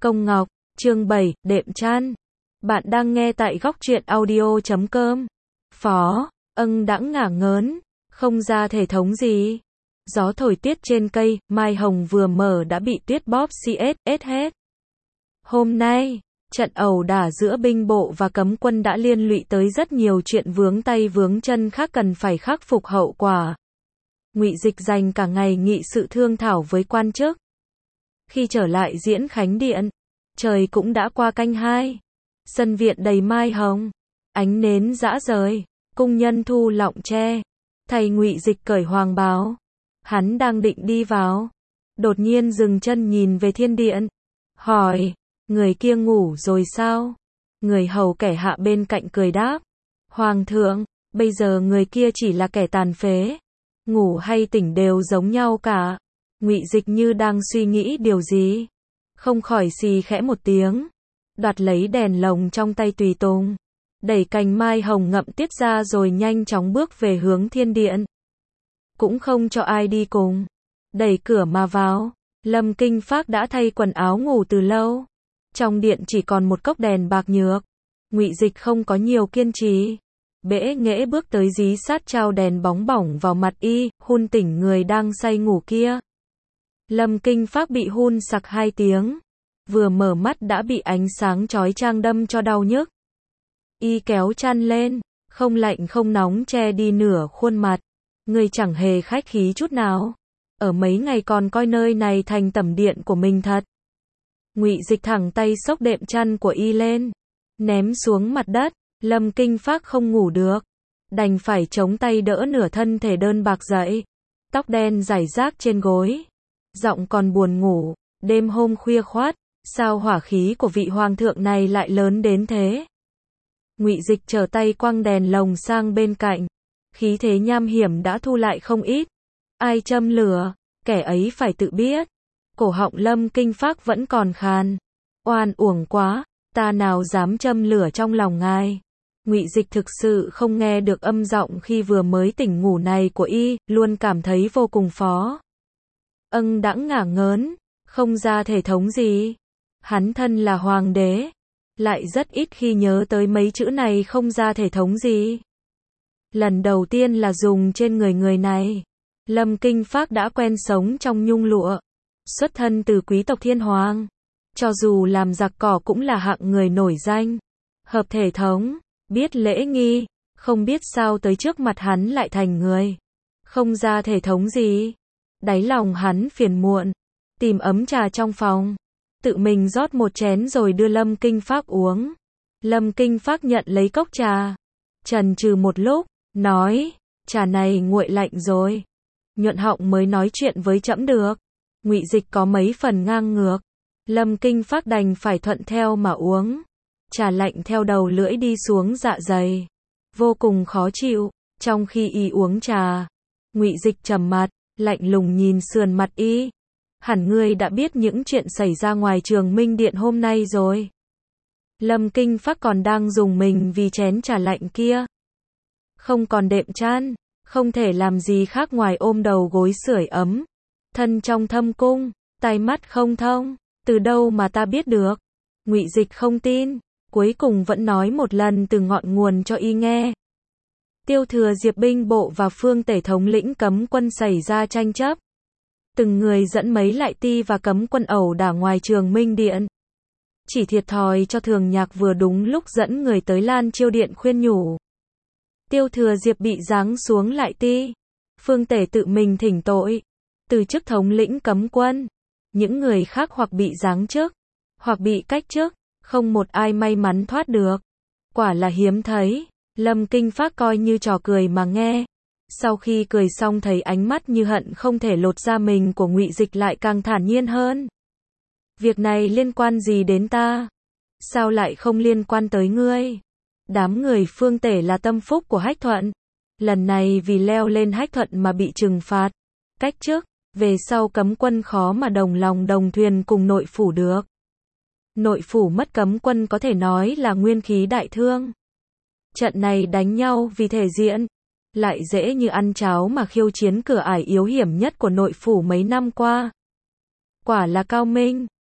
Công Ngọc, chương 7, đệm chăn. Bạn đang nghe tại góc truyện audio.com. Phó, đãng ngả ngớn, không ra thể thống gì. Gió thổi tiết trên cây, mai hồng vừa mở đã bị tuyết bóp xiết hết. Hôm nay, trận ẩu đả giữa binh bộ và cấm quân đã liên lụy tới rất nhiều chuyện vướng tay vướng chân khác cần phải khắc phục hậu quả. Ngụy Dịch dành cả ngày nghị sự thương thảo với quan chức. Khi trở lại Diễn Khánh Điện, trời cũng đã qua canh 2. Sân viện đầy mai hồng, ánh nến rã rời, cung nhân thu lọng tre. Thầy Ngụy Dịch cởi hoàng bào. Hắn đang định đi vào, đột nhiên dừng chân nhìn về thiên điện, hỏi, người kia ngủ rồi sao? Người hầu kẻ hạ bên cạnh cười đáp, Hoàng thượng, bây giờ người kia chỉ là kẻ tàn phế, ngủ hay tỉnh đều giống nhau cả. Ngụy Dịch như đang suy nghĩ điều gì, không khỏi xì khẽ một tiếng, đoạt lấy đèn lồng trong tay tùy tùng, đẩy cành mai hồng ngậm tiết ra rồi nhanh chóng bước về hướng thiên điện. Cũng không cho ai đi cùng, đẩy cửa mà vào. Lâm Kinh Phác đã thay quần áo ngủ từ lâu, trong điện chỉ còn một cốc đèn bạc nhược. Ngụy Dịch không có nhiều kiên trì, bẽ nghễ bước tới dí sát trao đèn bóng bỏng vào mặt y, hun tỉnh người đang say ngủ kia. Lâm Kinh Phác bị hun sặc 2 tiếng, vừa mở mắt đã bị ánh sáng chói chang đâm cho đau nhức. Y kéo chăn lên, không lạnh không nóng che đi nửa khuôn mặt. Người chẳng hề khách khí chút nào, ở mấy ngày còn coi nơi này thành tẩm điện của mình thật. Ngụy Dịch thẳng tay xốc đệm chăn của y lên, ném xuống mặt đất. Lâm Kinh Phác không ngủ được, đành phải chống tay đỡ nửa thân thể đơn bạc dậy, tóc đen rải rác trên gối, giọng còn buồn ngủ. Đêm hôm khuya khoắt, sao hỏa khí của vị hoàng thượng này lại lớn đến thế? Ngụy Dịch trở tay quăng đèn lồng sang bên cạnh, khí thế nham hiểm đã thu lại không ít. Ai châm lửa, kẻ ấy phải tự biết. Cổ họng Lâm Kinh Phác vẫn còn khàn. Oan uổng quá, ta nào dám châm lửa trong lòng ngài. Ngụy Dịch thực sự không nghe được âm giọng khi vừa mới tỉnh ngủ này của y, luôn cảm thấy vô cùng phó. Đãng ngả ngớn, không ra thể thống gì. Hắn thân là hoàng đế, lại rất ít khi nhớ tới mấy chữ này không ra thể thống gì. Lần đầu tiên là dùng trên người này. Lâm Kinh Phác đã quen sống trong nhung lụa, xuất thân từ quý tộc thiên hoàng, cho dù làm giặc cỏ cũng là hạng người nổi danh, hợp thể thống, biết lễ nghi, không biết sao tới trước mặt hắn lại thành người không ra thể thống gì. Đáy lòng hắn phiền muộn, tìm ấm trà trong phòng, tự mình rót một chén rồi đưa Lâm Kinh Phác uống. Lâm Kinh Phác nhận lấy cốc trà, chần chừ một lúc, nói, trà này nguội lạnh rồi, nhuận họng mới nói chuyện với trẫm được. Ngụy Dịch có mấy phần ngang ngược, Lâm Kinh Phác đành phải thuận theo mà uống. Trà lạnh theo đầu lưỡi đi xuống dạ dày, vô cùng khó chịu. Trong khi y uống trà, Ngụy Dịch trầm mặt, lạnh lùng nhìn sườn mặt y. Hẳn ngươi đã biết những chuyện xảy ra ngoài Trường Minh Điện hôm nay rồi. Lâm Kinh Phác còn đang dùng mình vì chén trà lạnh kia. Không còn đệm chăn, không thể làm gì khác ngoài ôm đầu gối sưởi ấm. Thân trong thâm cung, tai mắt không thông, từ đâu mà ta biết được? Ngụy Dịch không tin, cuối cùng vẫn nói một lần từ ngọn nguồn cho y nghe. Tiêu Thừa Diệp binh bộ và Phương Tể thống lĩnh cấm quân xảy ra tranh chấp. Từng người dẫn mấy lại ti và cấm quân ẩu đả ngoài Trường Minh Điện. Chỉ thiệt thòi cho Thường Nhạc vừa đúng lúc dẫn người tới Lan Chiêu Điện khuyên nhủ. Tiêu Thừa Diệp bị giáng xuống lại ti. Phương Tể tự mình thỉnh tội, từ chức thống lĩnh cấm quân. Những người khác hoặc bị giáng chức, hoặc bị cách chức, không một ai may mắn thoát được. Quả là hiếm thấy. Lâm Kinh Phác coi như trò cười mà nghe. Sau khi cười xong thấy ánh mắt như hận không thể lột da mình của Ngụy Dịch lại càng thản nhiên hơn. Việc này liên quan gì đến ta? Sao lại không liên quan tới ngươi? Đám người Phương Tể là tâm phúc của Hách Thuận. Lần này vì leo lên Hách Thuận mà bị trừng phạt, cách chức, về sau cấm quân khó mà đồng lòng đồng thuyền cùng nội phủ được. Nội phủ mất cấm quân có thể nói là nguyên khí đại thương. Trận này đánh nhau vì thể diện, lại dễ như ăn cháo mà khiêu chiến cửa ải yếu hiểm nhất của nội phủ mấy năm qua. Quả là cao minh.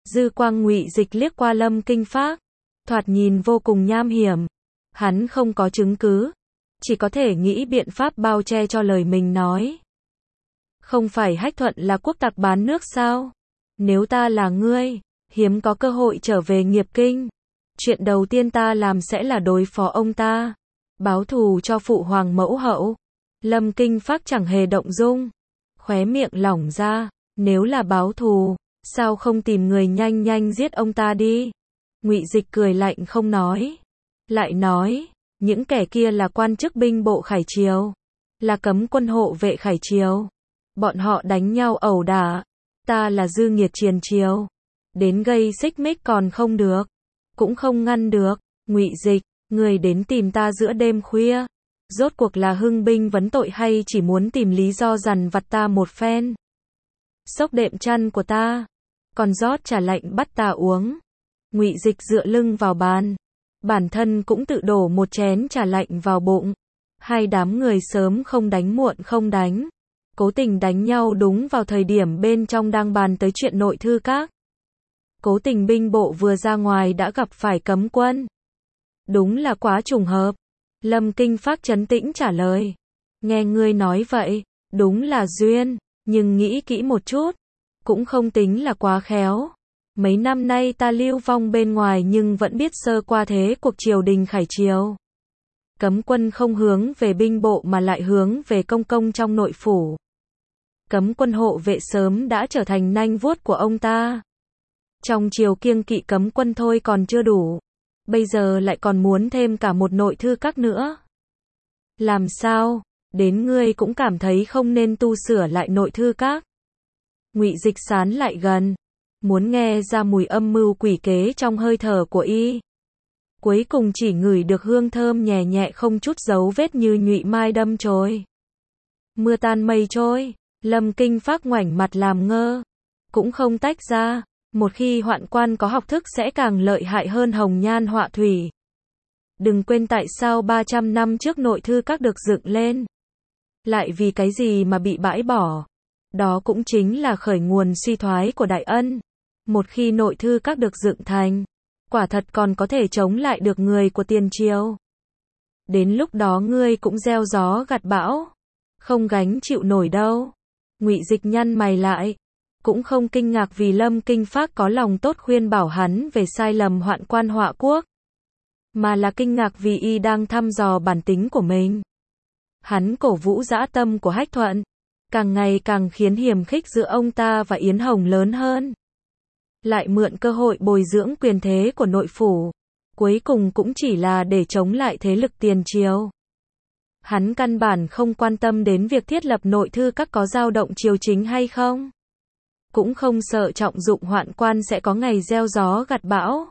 Dư quang Ngụy Dịch liếc qua Lâm Kinh Phác, thoạt nhìn vô cùng nham hiểm. Hắn không có chứng cứ, chỉ có thể nghĩ biện pháp bao che cho lời mình nói. Không phải Hách Thuận là quốc tặc bán nước sao? Nếu ta là ngươi, hiếm có cơ hội trở về Nghiệp Kinh. Chuyện đầu tiên ta làm sẽ là đối phó ông ta, báo thù cho phụ hoàng mẫu hậu. Lâm Kinh Phác chẳng hề động dung, khóe miệng lỏng ra, nếu là báo thù, sao không tìm người nhanh nhanh giết ông ta đi? Ngụy Dịch cười lạnh không nói, lại nói, những kẻ kia là quan chức binh bộ Khải Triều, là cấm quân hộ vệ Khải Triều. Bọn họ đánh nhau ẩu đả, ta là dư nghiệt triền triều, đến gây xích mích còn không được, cũng không ngăn được. Ngụy Dịch, người đến tìm ta giữa đêm khuya, rốt cuộc là hưng binh vấn tội hay chỉ muốn tìm lý do dằn vặt ta một phen? Xốc đệm chăn của ta, còn rót trà lạnh bắt ta uống. Ngụy Dịch dựa lưng vào bàn, bản thân cũng tự đổ một chén trà lạnh vào bụng. Hai đám người sớm không đánh muộn không đánh, cố tình đánh nhau đúng vào thời điểm bên trong đang bàn tới chuyện nội thư các. Cố tình binh bộ vừa ra ngoài đã gặp phải cấm quân. Đúng là quá trùng hợp. Lâm Kinh Phác trấn tĩnh trả lời. Nghe ngươi nói vậy, đúng là duyên, nhưng nghĩ kỹ một chút, cũng không tính là quá khéo. Mấy năm nay ta lưu vong bên ngoài nhưng vẫn biết sơ qua thế cuộc triều đình Khải Triều. Cấm quân không hướng về binh bộ mà lại hướng về công công trong nội phủ. Cấm quân hộ vệ sớm đã trở thành nanh vuốt của ông ta. Trong triều kiêng kỵ cấm quân thôi còn chưa đủ, bây giờ lại còn muốn thêm cả một nội thư các nữa. Làm sao, đến ngươi cũng cảm thấy không nên tu sửa lại nội thư các? Ngụy Dịch sán lại gần, muốn nghe ra mùi âm mưu quỷ kế trong hơi thở của y. Cuối cùng chỉ ngửi được hương thơm nhẹ nhẹ không chút dấu vết như nhụy mai đâm chồi. Mưa tan mây trôi, Lâm Kinh Phác ngoảnh mặt làm ngơ, cũng không tách ra. Một khi hoạn quan có học thức sẽ càng lợi hại hơn hồng nhan họa thủy. Đừng quên tại sao 300 năm trước nội thư các được dựng lên, lại vì cái gì mà bị bãi bỏ. Đó cũng chính là khởi nguồn suy thoái của Đại Ân. Một khi nội thư các được dựng thành, quả thật còn có thể chống lại được người của tiền triều. Đến lúc đó ngươi cũng gieo gió gặt bão, không gánh chịu nổi đâu. Ngụy Dịch nhăn mày lại, cũng không kinh ngạc vì Lâm Kinh Phác có lòng tốt khuyên bảo hắn về sai lầm hoạn quan họa quốc, mà là kinh ngạc vì y đang thăm dò bản tính của mình. Hắn cổ vũ dã tâm của Hách Thuận, càng ngày càng khiến hiềm khích giữa ông ta và Yến Hồng lớn hơn. Lại mượn cơ hội bồi dưỡng quyền thế của nội phủ, cuối cùng cũng chỉ là để chống lại thế lực tiền triều. Hắn căn bản không quan tâm đến việc thiết lập nội thư các có dao động triều chính hay không. Cũng không sợ trọng dụng hoạn quan sẽ có ngày gieo gió gặt bão.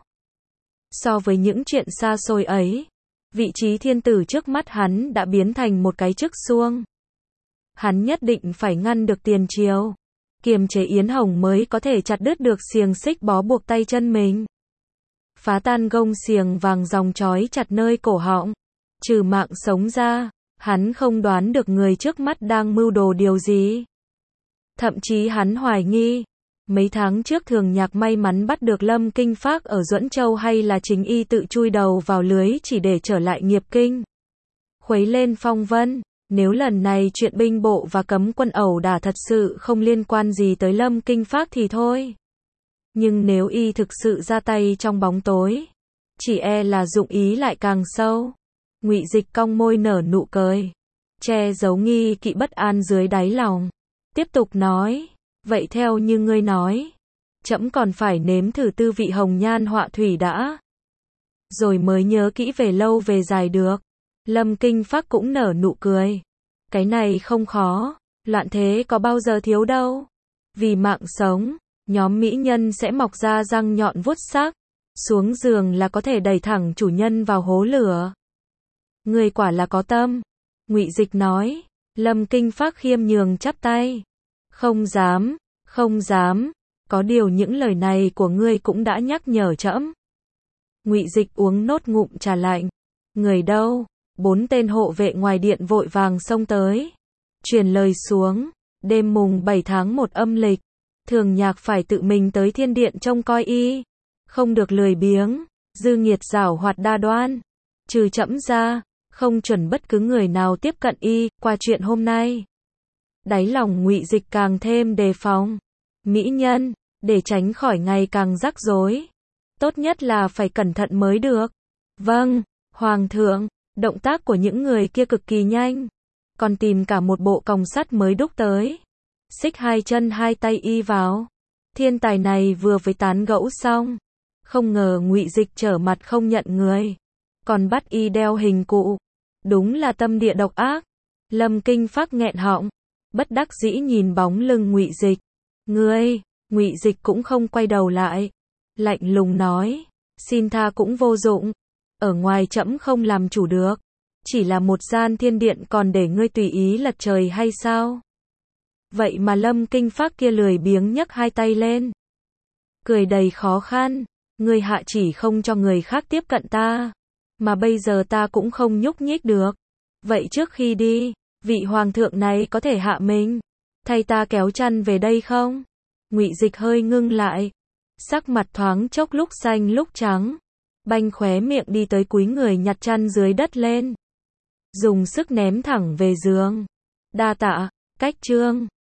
So với những chuyện xa xôi ấy, vị trí thiên tử trước mắt hắn đã biến thành một cái chức xuông. Hắn nhất định phải ngăn được tiền triều, kiềm chế Yến Hồng mới có thể chặt đứt được xiềng xích bó buộc tay chân mình. Phá tan gông xiềng vàng dòng trói chặt nơi cổ họng. Trừ mạng sống ra, hắn không đoán được người trước mắt đang mưu đồ điều gì. Thậm chí hắn hoài nghi, mấy tháng trước Thường Nhạc may mắn bắt được Lâm Kinh Phác ở Duẫn Châu hay là chính y tự chui đầu vào lưới chỉ để trở lại Nghiệp Kinh, khuấy lên phong vân. Nếu lần này chuyện binh bộ và cấm quân ẩu đả thật sự không liên quan gì tới Lâm Kinh Phác thì thôi. Nhưng nếu y thực sự ra tay trong bóng tối, chỉ e là dụng ý lại càng sâu. Ngụy Dịch cong môi nở nụ cười, che giấu nghi kỵ bất an dưới đáy lòng. Tiếp tục nói, vậy theo như ngươi nói, trẫm còn phải nếm thử tư vị hồng nhan họa thủy đã, rồi mới nhớ kỹ về lâu về dài được. Lâm Kinh Phác cũng nở nụ cười. Cái này không khó, loạn thế có bao giờ thiếu đâu. Vì mạng sống, nhóm mỹ nhân sẽ mọc ra răng nhọn vuốt sắc, xuống giường là có thể đẩy thẳng chủ nhân vào hố lửa. Người quả là có tâm. Ngụy Dịch nói. Lâm Kinh Phác khiêm nhường chắp tay. Không dám, không dám, có điều những lời này của ngươi cũng đã nhắc nhở trẫm. Ngụy Dịch uống nốt ngụm trà lạnh. Người đâu? 4 tên hộ vệ ngoài điện vội vàng xông tới, truyền lời xuống. Đêm mùng 7 tháng 1 âm lịch, Thường Nhạc phải tự mình tới thiên điện trông coi y, không được lười biếng. Dư Nghiệt giảo hoạt đa đoan, trừ trẫm ra, không chuẩn bất cứ người nào tiếp cận y. Qua chuyện hôm nay, đáy lòng Ngụy Dịch càng thêm đề phòng. Mỹ nhân, để tránh khỏi ngày càng rắc rối, tốt nhất là phải cẩn thận mới được. Vâng, Hoàng thượng. Động tác của những người kia cực kỳ nhanh, còn tìm cả một bộ còng sắt mới đúc tới, xích hai chân hai tay y vào. Thiên tài này vừa với tán gẫu xong, không ngờ Ngụy Dịch trở mặt không nhận người, còn bắt y đeo hình cụ. Đúng là tâm địa độc ác. Lâm Kinh Phác nghẹn họng, bất đắc dĩ nhìn bóng lưng Ngụy Dịch. Ngươi, Ngụy Dịch cũng không quay đầu lại, lạnh lùng nói, xin tha cũng vô dụng, ở ngoài trẫm không làm chủ được, chỉ là một gian thiên điện còn để ngươi tùy ý lật trời hay sao? Vậy mà Lâm Kinh Phác kia lười biếng nhấc hai tay lên, cười đầy khó khăn, ngươi hạ chỉ không cho người khác tiếp cận ta, mà bây giờ ta cũng không nhúc nhích được. Vậy trước khi đi, vị hoàng thượng này có thể hạ mình, thay ta kéo chăn về đây không? Ngụy Dịch hơi ngưng lại, sắc mặt thoáng chốc lúc xanh lúc trắng, banh khóe miệng đi tới cúi người nhặt chăn dưới đất lên, dùng sức ném thẳng về giường. Đa tạ, Cách Trương.